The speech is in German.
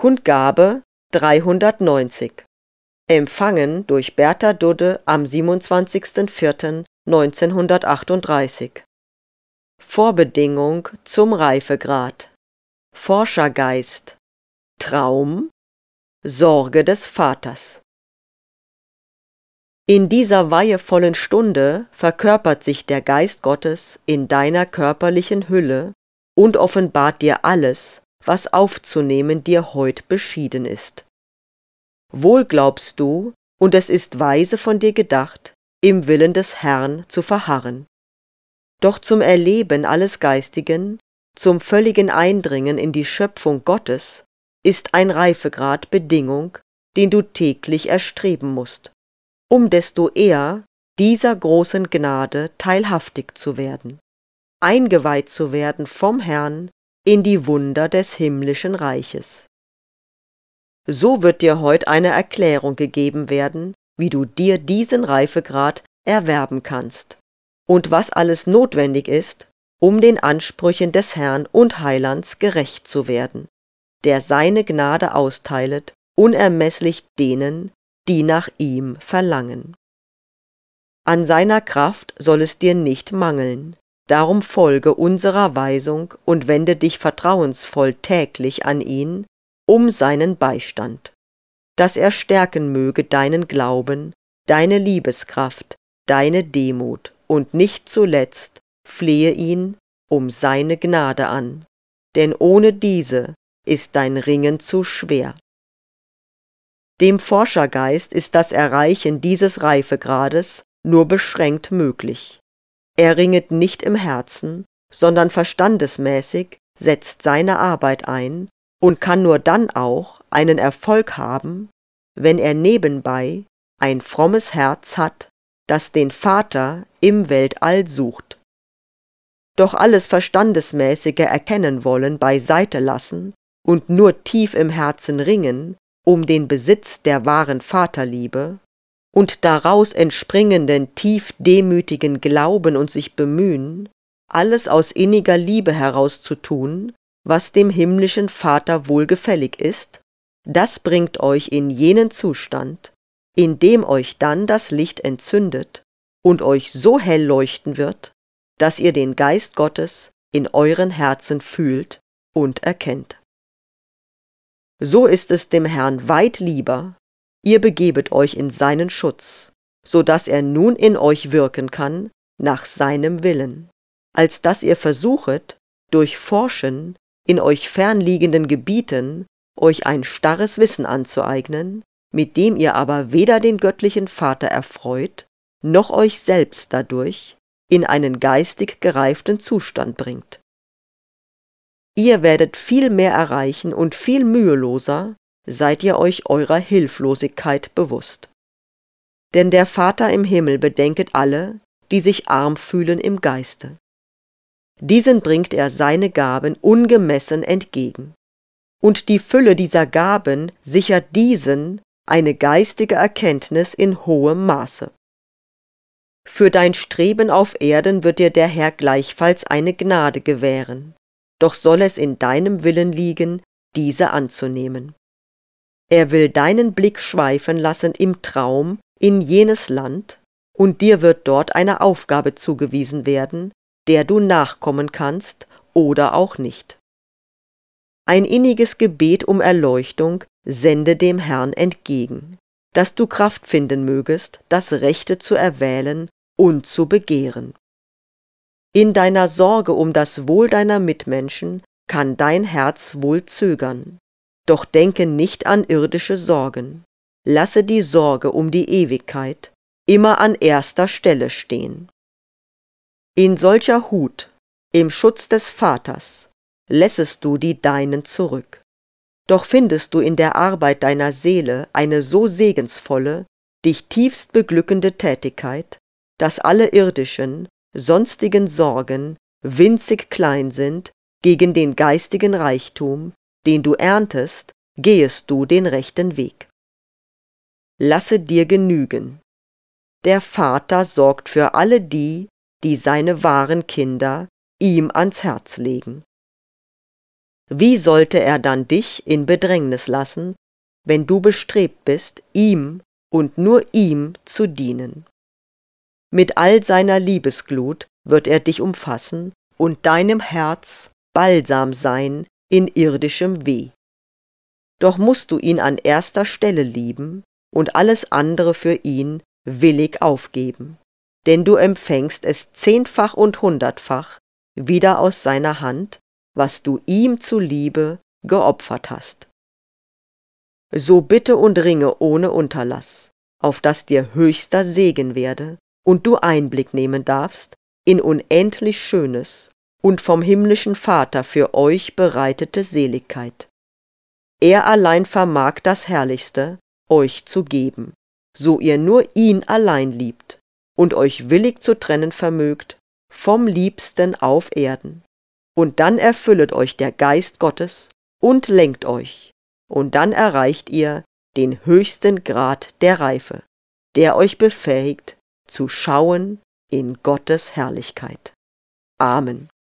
Kundgabe 390. Empfangen durch Bertha Dudde am 27.04.1938. Vorbedingung zum Reifegrad: Forschergeist, Traum, Sorge des Vaters. In dieser weihevollen Stunde verkörpert sich der Geist Gottes in deiner körperlichen Hülle und offenbart dir alles, was aufzunehmen dir heut beschieden ist. Wohl glaubst du, und es ist weise von dir gedacht, im Willen des Herrn zu verharren. Doch zum Erleben alles Geistigen, zum völligen Eindringen in die Schöpfung Gottes, ist ein Reifegrad Bedingung, den du täglich erstreben musst, um desto eher dieser großen Gnade teilhaftig zu werden, eingeweiht zu werden vom Herrn in die Wunder des himmlischen Reiches. So wird dir heut eine Erklärung gegeben werden, wie du dir diesen Reifegrad erwerben kannst und was alles notwendig ist, um den Ansprüchen des Herrn und Heilands gerecht zu werden, der seine Gnade austeilet, unermeßlich denen, die nach ihm verlangen. An seiner Kraft soll es dir nicht mangeln, darum folge unserer Weisung und wende dich vertrauensvoll täglich an ihn, um seinen Beistand, dass er stärken möge deinen Glauben, deine Liebeskraft, deine Demut und nicht zuletzt flehe ihn um seine Gnade an, denn ohne diese ist dein Ringen zu schwer. Dem Forschergeist ist das Erreichen dieses Reifegrades nur beschränkt möglich. Er ringet nicht im Herzen, sondern verstandesmäßig setzt seine Arbeit ein und kann nur dann auch einen Erfolg haben, wenn er nebenbei ein frommes Herz hat, das den Vater im Weltall sucht. Doch alles Verstandesmäßige erkennen wollen beiseite lassen und nur tief im Herzen ringen um den Besitz der wahren Vaterliebe und daraus entspringenden tief demütigen Glauben und sich bemühen, alles aus inniger Liebe heraus zu tun, was dem himmlischen Vater wohlgefällig ist, das bringt euch in jenen Zustand, in dem euch dann das Licht entzündet und euch so hell leuchten wird, dass ihr den Geist Gottes in euren Herzen fühlt und erkennt. So ist es dem Herrn weit lieber, ihr begebet euch in seinen Schutz, so dass er nun in euch wirken kann nach seinem Willen, als dass ihr versuchet, durch Forschen in euch fernliegenden Gebieten euch ein starres Wissen anzueignen, mit dem ihr aber weder den göttlichen Vater erfreut, noch euch selbst dadurch in einen geistig gereiften Zustand bringt. Ihr werdet viel mehr erreichen und viel müheloser, seid ihr euch eurer Hilflosigkeit bewusst. Denn der Vater im Himmel bedenket alle, die sich arm fühlen im Geiste. Diesen bringt er seine Gaben ungemessen entgegen. Und die Fülle dieser Gaben sichert diesen eine geistige Erkenntnis in hohem Maße. Für dein Streben auf Erden wird dir der Herr gleichfalls eine Gnade gewähren, doch soll es in deinem Willen liegen, diese anzunehmen. Er will deinen Blick schweifen lassen im Traum in jenes Land, und dir wird dort eine Aufgabe zugewiesen werden, der du nachkommen kannst oder auch nicht. Ein inniges Gebet um Erleuchtung sende dem Herrn entgegen, dass du Kraft finden mögest, das Rechte zu erwählen und zu begehren. In deiner Sorge um das Wohl deiner Mitmenschen kann dein Herz wohl zögern, doch denke nicht an irdische Sorgen. Lasse die Sorge um die Ewigkeit immer an erster Stelle stehen. In solcher Hut, im Schutz des Vaters, lässest du die Deinen zurück. Doch findest du in der Arbeit deiner Seele eine so segensvolle, dich tiefst beglückende Tätigkeit, dass alle irdischen, sonstigen Sorgen winzig klein sind gegen den geistigen Reichtum, den du erntest, gehest du den rechten Weg. Lasse dir genügen. Der Vater sorgt für alle die, die seine wahren Kinder ihm ans Herz legen. Wie sollte er dann dich in Bedrängnis lassen, wenn du bestrebt bist, ihm und nur ihm zu dienen? Mit all seiner Liebesglut wird er dich umfassen und deinem Herz Balsam sein in irdischem Weh. Doch musst du ihn an erster Stelle lieben und alles andere für ihn willig aufgeben, denn du empfängst es 10-fach und 100-fach wieder aus seiner Hand, was du ihm zuliebe geopfert hast. So bitte und ringe ohne Unterlass, auf dass dir höchster Segen werde und du Einblick nehmen darfst in unendlich Schönes und vom himmlischen Vater für euch bereitete Seligkeit. Er allein vermag das Herrlichste, euch zu geben, so ihr nur ihn allein liebt und euch willig zu trennen vermögt vom Liebsten auf Erden. Und dann erfüllet euch der Geist Gottes und lenkt euch, und dann erreicht ihr den höchsten Grad der Reife, der euch befähigt, zu schauen in Gottes Herrlichkeit. Amen.